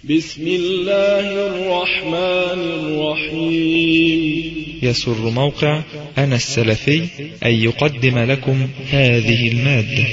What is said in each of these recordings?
بسم الله الرحمن الرحيم. يسر موقع أنا السلفي أن يقدم لكم هذه المادة.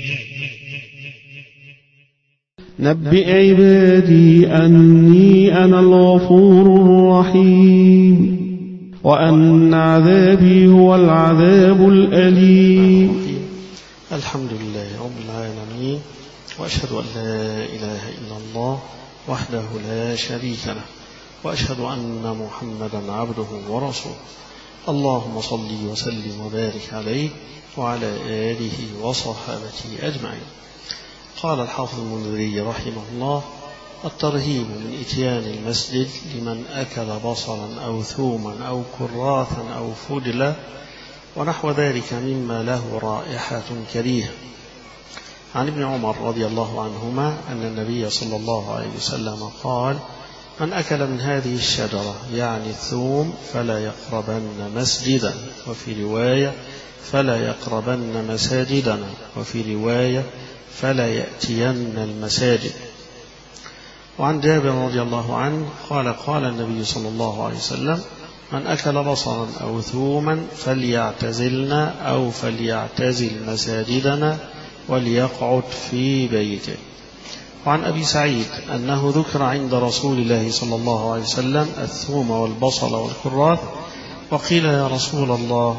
نبئ عبادي أني أنا الغفور الرحيم وأن عذابي هو العذاب الأليم. الحمد لله رب العالمين، وأشهد أن لا إله إلا الله وحده لا شريك له، وأشهد أن محمدا عبده ورسوله. اللهم صل وسلم وبارك عليه وعلى آله وصحابته أجمعين. قال الحافظ المنذري رحمه الله: الترهيب من إتيان المسجد لمن أكل بصلا أو ثوما أو كراثا أو فدلا ونحو ذلك مما له رائحة كريهة. عن ابن عمر رضي الله عنهما أن النبي صلى الله عليه وسلم قال: من أكل من هذه الشجرة يعني الثوم فلا يقربن مسجدا، وفي رواية فلا يقربن مساجدنا، وفي رواية فلا يأتين المساجد. وعن جابر رضي الله عنه قال: قال النبي صلى الله عليه وسلم: من أكل بصلا أو ثوما فليعتزلنا أو فليعتزل مساجدنا وليقعد في بيته. وعن أبي سعيد أنه ذكر عند رسول الله صلى الله عليه وسلم الثوم والبصل والكراث، وقيل: يا رسول الله،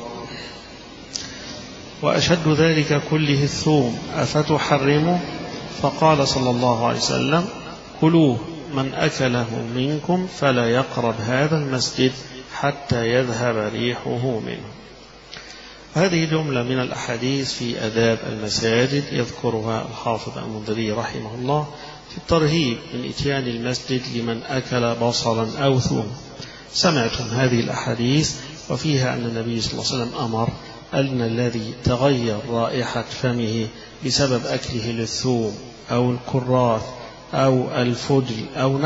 وأشد ذلك كله الثوم، أفتحرمه؟ فقال صلى الله عليه وسلم: كلوه، من أكله منكم فلا يقرب هذا المسجد حتى يذهب ريحه منه. هذه جملة من الأحاديث في آداب المساجد يذكرها الحافظ المنذري رحمه الله في الترهيب من إتيان المسجد لمن أكل بصلا أو ثوم. سمعتم هذه الأحاديث، وفيها أن النبي صلى الله عليه وسلم أمر أن الذي تغير رائحة فمه بسبب أكله للثوم أو الكراث أو الفجل أو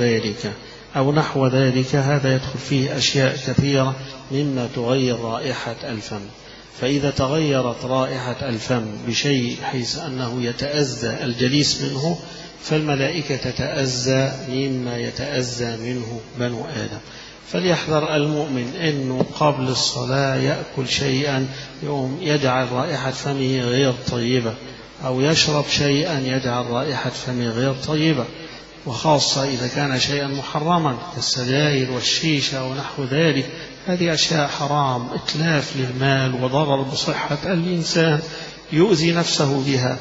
نحو ذلك هذا يدخل فيه أشياء كثيرة مما تغير رائحة الفم. فإذا تغيرت رائحة الفم بشيء حيث أنه يتأذى الجليس منه، فالملائكة تتأذى مما يتأذى منه بنو آدم. فليحذر المؤمن أنه قبل الصلاة يأكل شيئا يوم يجعل رائحة فمه غير طيبة، أو يشرب شيئا يجعل رائحة فمه غير طيبة، وخاصة إذا كان شيئا محرما كالسجائر والشيشة ونحو ذلك. هذه أشياء حرام، إتلاف للمال وضرر بصحة الإنسان، يؤذي نفسه بها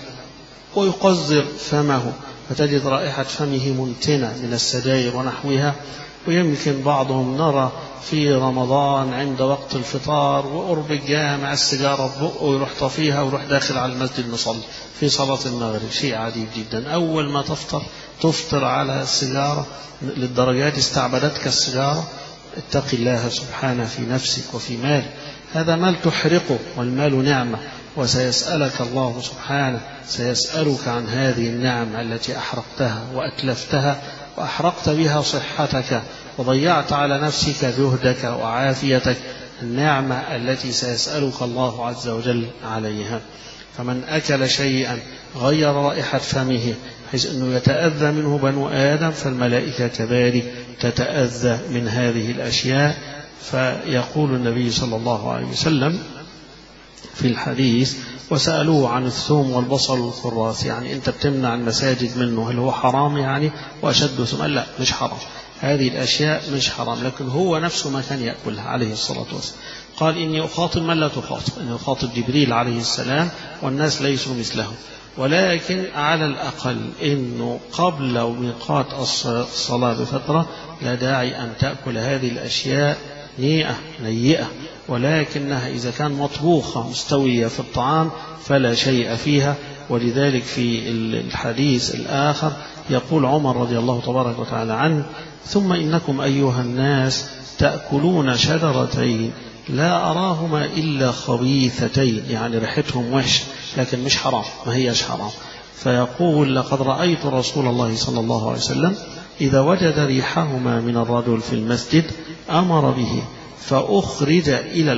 ويقذر فمه، فتجد رائحة فمه منتنة من السجائر ونحوها. ويمكن بعضهم نرى في رمضان عند وقت الفطار وقرب الجامع السيجارة ببقه ويروح طفيها ويروح داخل على المسجد نصلي في صلاة المغرب. شيء عجيب جدا. أول ما تفطر على السيجارة للدرجات استعبدتك السيجارة. اتق الله سبحانه في نفسك وفي مالك، هذا مال تحرقه، والمال نعمة، وسيسألك الله سبحانه، سيسألك عن هذه النعمة التي أحرقتها وأتلفتها وأحرقت بها صحتك وضيعت على نفسك جهدك وعافيتك، النعمة التي سيسألك الله عز وجل عليها. فمن أكل شيئا غير رائحة فمه حيث أنه يتأذى منه بنو آدم، فالملائكة كذلك تتأذى من هذه الأشياء. فيقول النبي صلى الله عليه وسلم في الحديث: وسألوه عن الثوم والبصل والكراث، يعني أنت بتمنع المساجد منه، هل هو حرام يعني؟ وأشد ثم لا، مش حرام، هذه الأشياء مش حرام، لكن هو نفسه ما كان يأكلها عليه الصلاة والسلام. قال: إني أخاطب من لا تخاطب، إني أخاطب جبريل عليه السلام والناس ليسوا مثله، ولكن على الأقل إنه قبل ميقات الصلاة بفترة لا داعي أن تأكل هذه الأشياء نيئة، ولكنها إذا كان مطبوخة مستوية في الطعام فلا شيء فيها. ولذلك في الحديث الآخر يقول عمر رضي الله تبارك وتعالى عنه: ثم إنكم أيها الناس تأكلون شجرتين لا أراهما إلا خبيثتين، يعني ريحتهم وحش لكن مش حرام، ما هيش حرام. فيقول: لقد رأيت رسول الله صلى الله عليه وسلم إذا وجد ريحهما من الرجل في المسجد أمر به، فأخرج إلى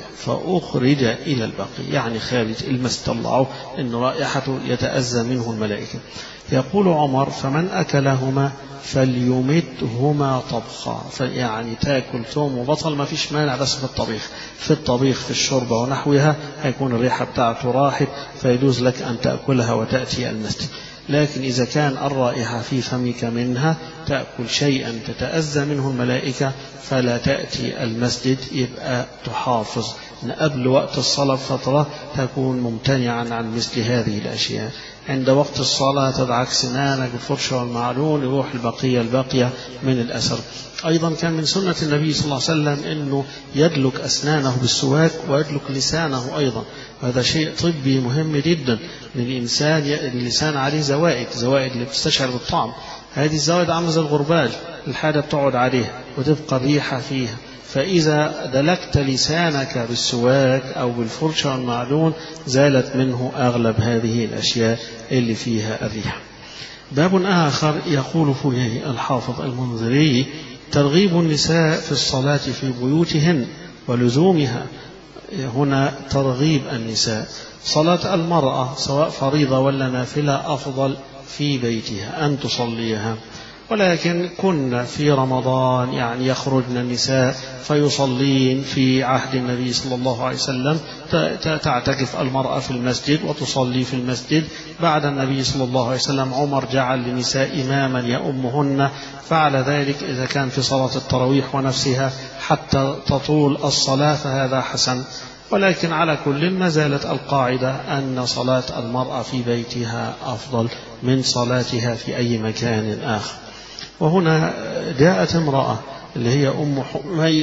البقيع يعني خارج المسجد، طلعوا إن رائحته يتأذى منه الملائكة. يقول عمر: فمن أكلهما فليمدهما طبخا، يعني تاكل ثوم وبصل ما فيش مانع، بس في الطبيخ في الشوربة ونحوها هيكون الريحة بتاعته راحت، فيجوز لك أن تأكلها وتأتي المسجد. لكن إذا كان الرائحة في فمك منها تأكل شيئا تتأذى منه الملائكة فلا تأتي المسجد، يبقى تحافظ أن قبل وقت الصلاة بفترة تكون ممتنعا عن مثل هذه الأشياء. عند وقت الصلاة تدعك سنانك بالفرشة والمعجون، يروح البقية من الأثر. أيضا كان من سنة النبي صلى الله عليه وسلم أنه يدلك أسنانه بالسواك ويدلك لسانه أيضا، هذا شيء طبي مهم جدا للإنسان. اللسان عليه زوائد اللي بتستشعر بالطعم، هذه الزوائد عامله زي الغربال، الحاجة بتقعد عليها وتبقى الريحة فيها، فإذا دلكت لسانك بالسواك أو بالفرشة والمعجون زالت منه أغلب هذه الأشياء اللي فيها الريحة. باب آخر يقول فيه الحافظ المنذري: ترغيب النساء في الصلاة في بيوتهن ولزومها. هنا ترغيب النساء، صلاة المرأة سواء فريضة ولا نافلة أفضل في بيتها أن تصليها، ولكن كنا في رمضان يعني يخرجن النساء فيصلين في عهد النبي صلى الله عليه وسلم، تعتكف المرأة في المسجد وتصلي في المسجد. بعد النبي صلى الله عليه وسلم عمر جعل للنساء إماما يؤمهن، فعل ذلك إذا كان في صلاة التراويح ونفسها حتى تطول الصلاة فهذا حسن. ولكن على كل ما زالت القاعدة أن صلاة المرأة في بيتها أفضل من صلاتها في أي مكان آخر. وهنا جاءت امرأة اللي هي أم حميد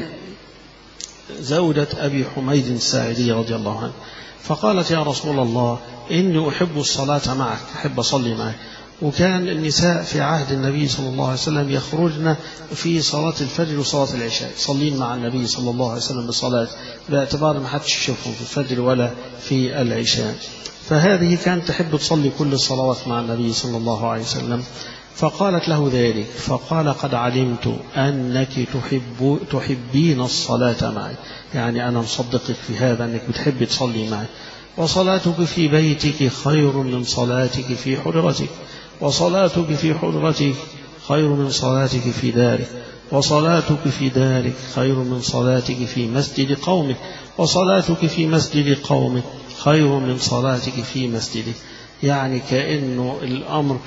زوجة أبي حميد الساعدي رضي الله عنه، فقالت: يا رسول الله إني أحب الصلاة معك، أحب أصلي معك. وكان النساء في عهد النبي صلى الله عليه وسلم يخرجن في صلاة الفجر وصلاة العشاء، يصلين مع النبي صلى الله عليه وسلم بصلاة، باعتبار ما حدش يشوفهم في الفجر ولا في العشاء. فهذه كانت تحب تصلي كل الصلوات مع النبي صلى الله عليه وسلم، فقالت له ذلك، فقال: قد علمت أنك تحبين الصلاة معي، يعني أنا مصدقك في هذا أنك بتحب تصلي معي، وصلاتك في بيتك خير من صلاتك في حجرتك، وصلاتك في حجرتك خير من صلاتك في دارك، وصلاتك في دارك خير من صلاتك في مسجد قومك، وصلاتك في مسجد قومك خير من صلاتك في مسجدك. يعني كأنه الأمر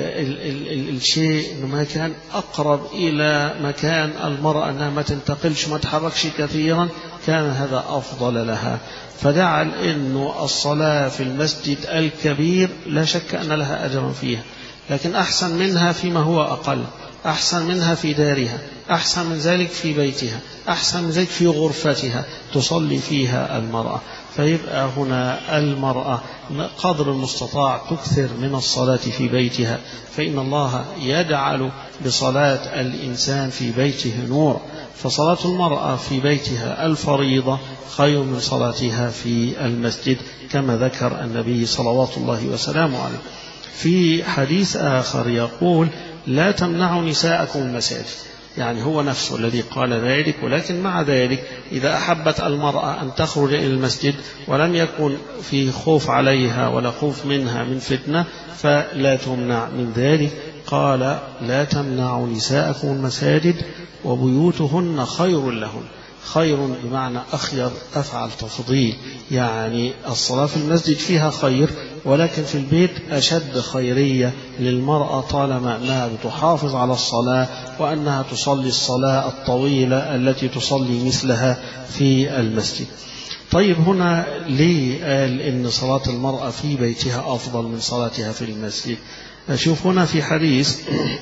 الشيء إنه ما كان أقرب إلى مكان المرأة أنها ما تنتقلش ما تحركش كثيرا، كان هذا أفضل لها. فجعل إنه الصلاة في المسجد الكبير لا شك أن لها أجر فيها، لكن أحسن منها فيما هو أقل، أحسن منها في دارها، أحسن من ذلك في بيتها، أحسن من ذلك في غرفتها تصلي فيها المرأة. فيبقى هنا المرأة قدر المستطاع تكثر من الصلاة في بيتها، فإن الله يجعل بصلاة الإنسان في بيته نور. فصلاة المرأة في بيتها الفريضة خير من صلاتها في المسجد كما ذكر النبي صلوات الله وسلامه عليه. في حديث آخر يقول: لا تمنعوا نساءكم المساجد، يعني هو نفسه الذي قال ذلك، ولكن مع ذلك إذا أحبت المرأة أن تخرج إلى المسجد ولم يكن في خوف عليها ولا خوف منها من فتنة فلا تمنع من ذلك. قال: لا تمنعوا نساءكم المساجد وبيوتهن خير لهن. خير بمعنى أخير، أفعل تفضيل، يعني الصلاة في المسجد فيها خير، ولكن في البيت أشد خيرية للمرأة طالما أنها بتحافظ على الصلاة وأنها تصلي الصلاة الطويلة التي تصلي مثلها في المسجد. طيب هنا ليه قال إن صلاة المرأة في بيتها أفضل من صلاتها في المسجد؟ أشوف هنا في حديث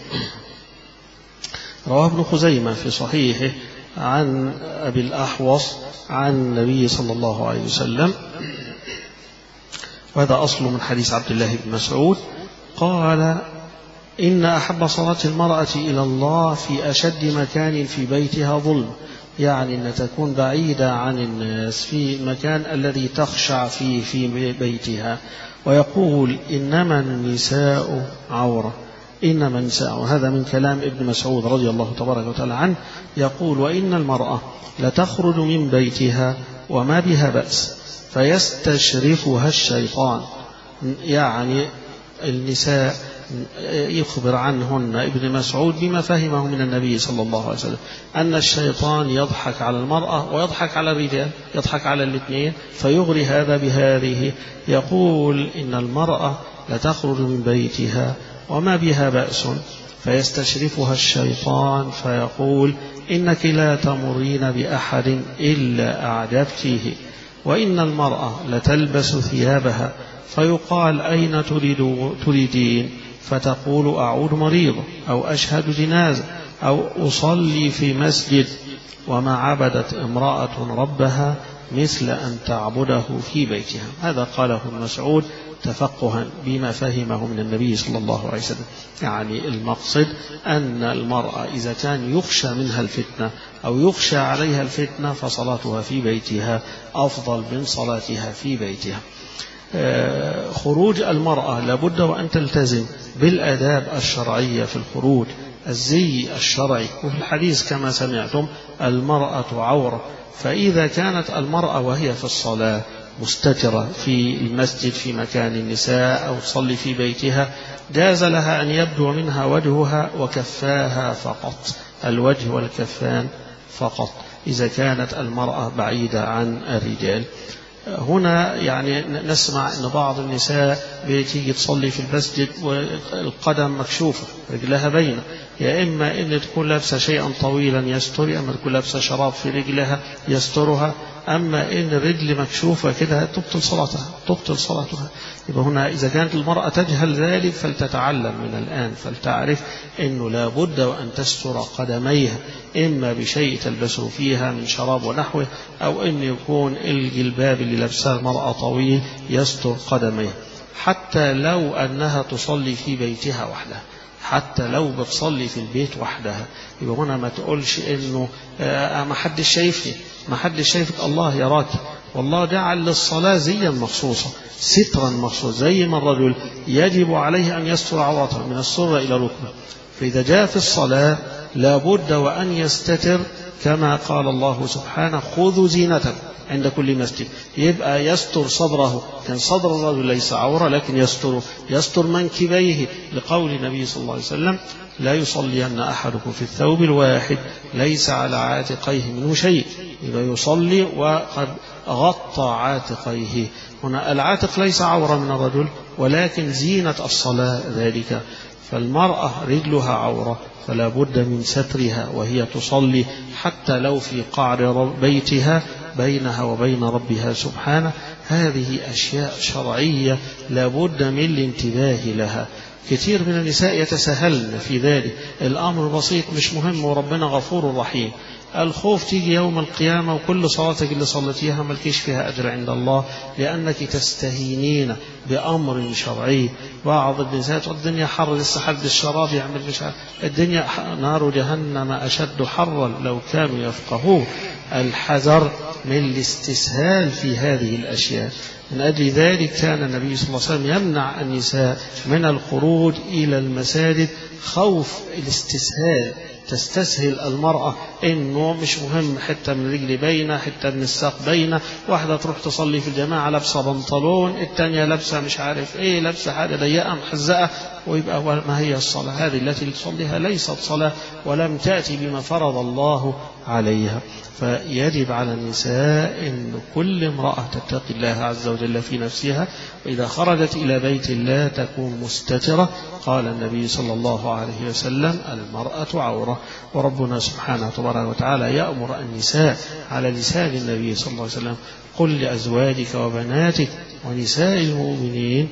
رواه ابن خزيمة في صحيحه عن أبي الأحوص عن النبي صلى الله عليه وسلم، وهذا أصل من حديث عبد الله بن مسعود، قال: إن أحب صلاة المرأة إلى الله في أشد مكان في بيتها ظلم، يعني أن تكون بعيدة عن الناس في المكان الذي تخشع فيه في بيتها. ويقول: إنما النساء عورة إنما النساء، وهذا من كلام ابن مسعود رضي الله تبارك وتعالى عنه، يقول: وإن المرأة لتخرج من بيتها وما بها بأس فيستشرفها الشيطان. يعني النساء يخبر عنهن ابن مسعود بما فهمه من النبي صلى الله عليه وسلم، أن الشيطان يضحك على المرأة ويضحك على الرجال، يضحك على الاثنين فيغري هذا بهذه. يقول: إن المرأة لتخرج من بيتها وما بها بأس فيستشرفها الشيطان فيقول: إنك لا تمرين بأحد إلا أعجبتيه. وإن المرأة لتلبس ثيابها فيقال: أين تريدين؟ فتقول: أعود مريضة، أو أشهد جنازة، أو أصلي في مسجد. وما عبدت امرأة ربها مثل أن تعبده في بيتها. هذا قاله ابن مسعود تفقها بما فهمه من النبي صلى الله عليه وسلم. يعني المقصد أن المرأة إذا كان يخشى منها الفتنة أو يخشى عليها الفتنة فصلاتها في بيتها أفضل من صلاتها في بيتها. خروج المرأة لابد وأن تلتزم بالآداب الشرعية في الخروج، الزي الشرعي. وفي الحديث كما سمعتم: المرأة عورة. فإذا كانت المرأة وهي في الصلاة مستترة في المسجد في مكان النساء أو تصلي في بيتها، جاز لها أن يبدو منها وجهها وكفاها فقط، الوجه والكفان فقط، إذا كانت المرأة بعيدة عن الرجال. هنا يعني نسمع أن بعض النساء بتيجي تصلي في المسجد والقدم مكشوفة، رجلها بينة، يا إما أن تكون لابسة شيئا طويلا يستر، يا إما تكون لابسة شراب في رجلها يسترها. أما إن الرجل مكشوفة كده تبطل صلاتها. يبقى هنا إذا كانت المرأة تجهل ذلك فلتتعلم من الآن، فلتعرف أنه لا بد وأن تستر قدميها، إما بشيء تلبسه فيها من شراب ونحوه، أو أن يكون الجلباب اللي لبسها المرأة طويل يستر قدميها. حتى لو أنها تصلي في بيتها وحدها، حتى لو بتصلي في البيت وحدها، يبقى هنا ما تقولش إنه ما حدش شايفني، ما حدش شايفك، الله يراك. والله جعل للصلاة زيا مخصوصا، سترا مخصوصا، زي ما الرجل يجب عليه أن يستر عورته من السرة إلى الركبة، فإذا جاء في الصلاة لابد وأن يستتر كما قال الله سبحانه: خذوا زينتكم عند كل مسجد. يبقى يستر صدره، كان صدر الرجل ليس عورة لكن يستر منكبيه، لقول النبي صلى الله عليه وسلم: لا يصلين أحدكم في الثوب الواحد ليس على عاتقيه منه شيء. يبقى يصلي وقد غطى عاتقيه. هنا العاتق ليس عورة من الرجل ولكن زينة الصلاة ذلك. فالمرأة رجلها عورة فلا بد من سترها وهي تصلي، حتى لو في قعر بيتها بينها وبين ربها سبحانه. هذه أشياء شرعية لا بد من الانتباه لها. كثير من النساء يتساهلن في ذلك، الأمر بسيط مش مهم وربنا غفور رحيم. الخوف تيجي يوم القيامة وكل صلاتك اللي صلتيها ملكيش فيها أجر عند الله، لأنك تستهينين بأمر شرعي. بعض النساء الدنيا حر لسه حد الشراب يعمل مش عارف، الدنيا نار جهنم أشد حرا لو كانوا يفقهون. الحذر من الاستسهال في هذه الأشياء. من أجل ذلك كان النبي صلى الله عليه وسلم يمنع النساء من الخروج إلى المساجد خوف الاستسهال. تستسهل المرأة إنه مش مهم حتة من رجل بينة، حتة من الساق بينة، واحدة تروح تصلي في الجماعة لابسة بنطلون، التانية لابسة مش عارف إيه، لابسة حاجة ضيقة محزقة، ويبقى ما هي الصلاة هذه التي تصليها؟ ليست صلاة ولم تأتي بما فرض الله عليها. فيجب على النساء أن كل امرأة تتقي الله عز وجل في نفسها، وإذا خرجت إلى بيت الله تكون مستترة. قال النبي صلى الله عليه وسلم: المرأة عورة. وربنا سبحانه وتعالى يأمر النساء على لسان النبي صلى الله عليه وسلم: قل لأزواجك وبناتك ونساء المؤمنين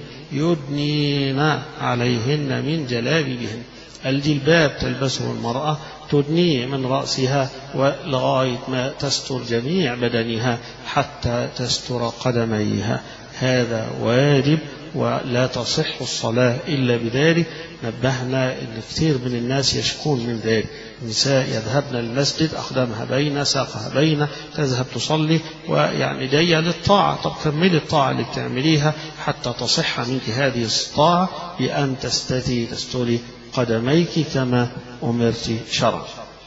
يدنين عليهن من جلابيبهن. الجلباب تلبسه المرأة تدنيه من رأسها ولغاية ما تستر جميع بدنها حتى تستر قدميها. هذا واجب ولا تصح الصلاة إلا بذلك. نبهنا أن كثير من الناس يشكون من ذلك. النساء يذهبن المسجد أقدامها بين ساقها بين، تذهب تصلي ويعني جاية للطاعة. طب كملي الطاعة اللي بتعمليها حتى تصح منك هذه الطاعة بأن تستري قدميك كما أمرت شرعا.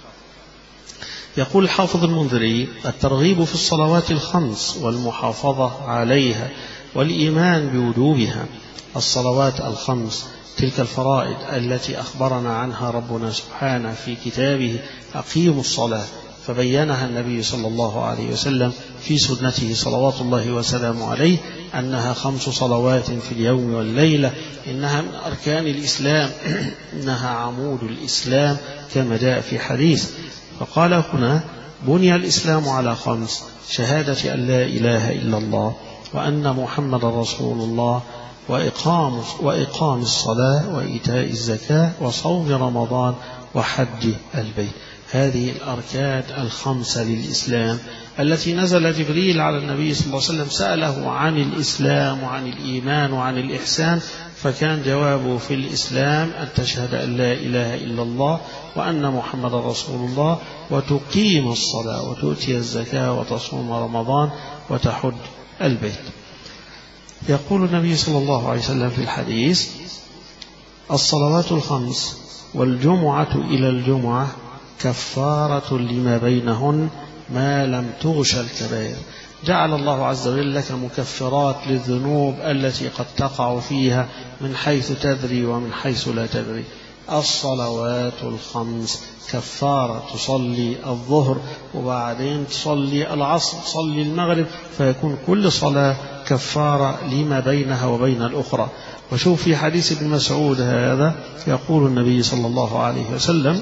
يقول الحافظ المنذري: الترغيب في الصلوات الخمس والمحافظة عليها والإيمان بوجوبها. الصلوات الخمس تلك الفرائض التي أخبرنا عنها ربنا سبحانه في كتابه: أقيموا الصلاة، فبينها النبي صلى الله عليه وسلم في سنته صلوات الله وسلامه عليه أنها 5 صلوات في اليوم والليلة، إنها من أركان الإسلام، إنها عمود الإسلام كما جاء في حديث. فقال هنا: بني الإسلام على 5: شهادة أن لا إله إلا الله وأن محمد رسول الله، وإقام الصلاة، وإيتاء الزكاة، وصوم رمضان، وحج البيت. هذه الأركان 5 للإسلام التي نزل جبريل على النبي صلى الله عليه وسلم سأله عن الإسلام وعن الإيمان وعن الإحسان، فكان جوابه في الإسلام أن تشهد أن لا إله إلا الله وأن محمد رسول الله، وتقيم الصلاة، وتؤتي الزكاة، وتصوم رمضان، وتحج البيت. يقول النبي صلى الله عليه وسلم في الحديث: الصلوات 5 والجمعة إلى الجمعة كفارة لما بينهن ما لم تغش الكبائر. جعل الله عز وجل لك مكفرات للذنوب التي قد تقع فيها من حيث تدري ومن حيث لا تدري. الصلوات 5 كفارة، تصلي الظهر وبعدين تصلي العصر، تصلي المغرب، فيكون كل صلاة كفارة لما بينها وبين الأخرى. وشوف في حديث ابن مسعود هذا يقول النبي صلى الله عليه وسلم: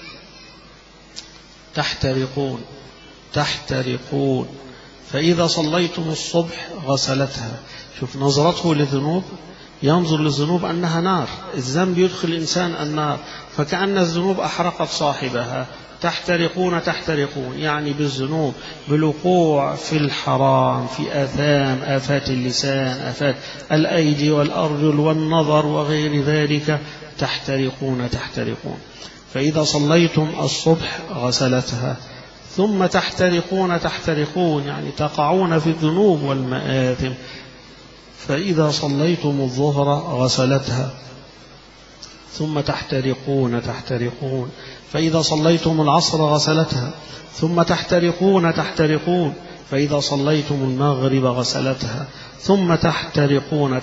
تحترقون فإذا صليتم الصبح غسلتها. شوف نظرته للذنوب، ينظر للذنوب أنها نار، الذنب يدخل الإنسان النار، فكأن الذنوب أحرقت صاحبها. تحترقون يعني بالذنوب، بالوقوع في الحرام، في آفات اللسان، آفات الأيدي والأرجل والنظر وغير ذلك. تحترقون فإذا صليتم الصبح غسلتها. ثم تحترقون يعني تقعون في الذنوب والمآثم. فإذا صليتم الظهر غسلتها. ثم تحترقون فإذا صليتم العصر غسلتها. ثم تحترقون فإذا صليتم المغرب غسلتها. ثم تحترقون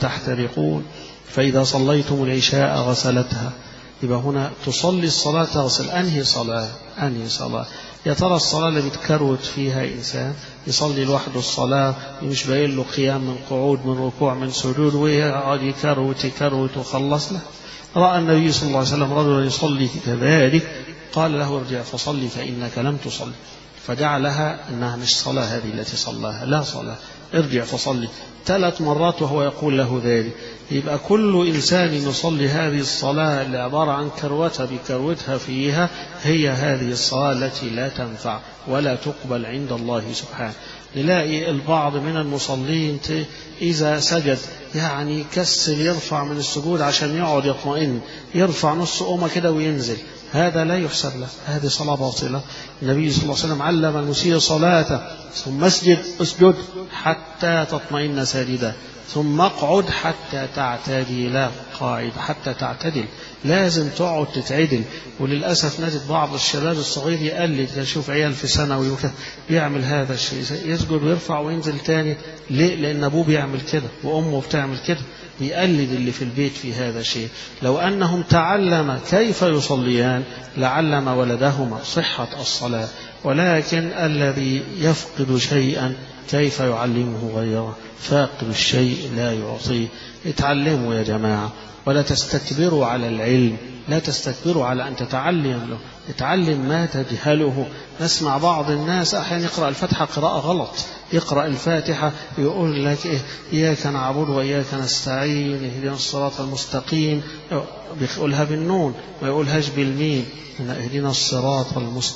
فإذا صليتم العشاء غسلتها. يبقى هنا تصلي الصلاة تغسل. أنهي صلاة؟ يا ترى الصلاة اللي بتكروت فيها إنسان يصلي لوحده الصلاة، مش باين له قيام من قعود من ركوع من سجود، ويقعد يكروت وخلص له؟ رأى النبي صلى الله عليه وسلم رجلا يصلي كذلك، قال له: ارجع فصلي فإنك لم تصلي. فجعلها أنها مش صلاة هذه التي صلاها، لا صلاة، ارجع فصلي 3 مرات وهو يقول له ذلك. يبقى كل إنسان يصلي هذه الصلاة اللي عبارة عن كروتها بكروتها فيها، هي هذه الصلاة التي لا تنفع ولا تقبل عند الله سبحانه. نلاقي البعض من المصلين إذا سجد يعني كسل يرفع من السجود عشان يقعد يطمئن، يرفع نص قومة كده وينزل، هذا لا يحسب له، هذه صلاة باطلة. النبي صلى الله عليه وسلم علم المسيء صلاته: ثم اسجد حتى تطمئن ساجدا، ثم اقعد حتى تعتدل قاعد، حتى تعتدل، لازم تقعد تتعدل. وللأسف نجد بعض الشباب الصغير يقلد، يشوف عيال في ثانوي يعمل هذا الشيء، يسجد ويرفع وينزل تاني. ليه؟ لأن أبوه بيعمل كده وأمه بتعمل كده، بيقلد اللي في البيت في هذا الشيء. لو أنهم تعلم كيف يصليان لعلم ولدهما صحة الصلاة، ولكن الذي يفقد شيئا كيف يعلمه غيره؟ فاقد الشيء لا يعطيه. اتعلموا يا جماعة، ولا تستكبروا على العلم، لا تستكبروا على أن تتعلم له، اتعلم ما تجهله. نسمع بعض الناس أحيانا يقرأ الفاتحة قراءة غلط، يقرأ الفاتحة يقول لك إياك نعبد وإياك نستعين اهدنا الصراط المستقيم، بيقولها بالنون ما يقولهاش بالميم، اهدنا الصراط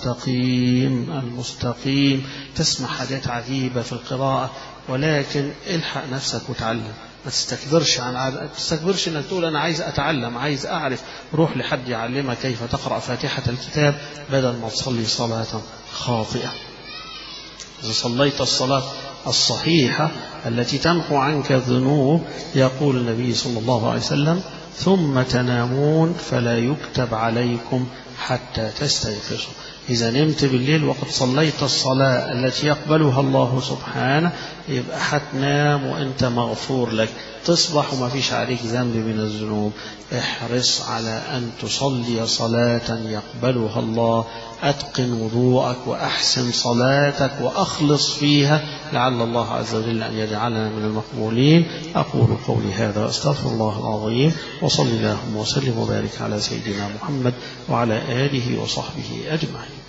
المستقيم. تسمع حاجات عجيبة في القراءة، ولكن الحق نفسك وتعلم. ما تستكبرش انك تقول انا عايز اتعلم، عايز اعرف، روح لحد يعلمك كيف تقرأ فاتحة الكتاب بدل ما تصلي صلاة خاطئة. إذا صليت الصلاة الصحيحة التي تمحو عنك الذنوب، يقول النبي صلى الله عليه وسلم: ثم تنامون فلا يكتب عليكم حتى تستيقظوا. إذا نمت بالليل وقد صليت الصلاة التي يقبلها الله سبحانه يبقى هتنام وأنت مغفور لك، تصبح وما فيش عليك ذنب من الذنوب. احرص على أن تصلي صلاة يقبلها الله، أتقن وضوءك وأحسن صلاتك وأخلص فيها لعل الله عز وجل أن يجعلنا من المقبولين. أقول قولي هذا وأستغفر الله العظيم، وصلى اللهم وسلم وبارك على سيدنا محمد وعلى آله وصحبه أجمعين.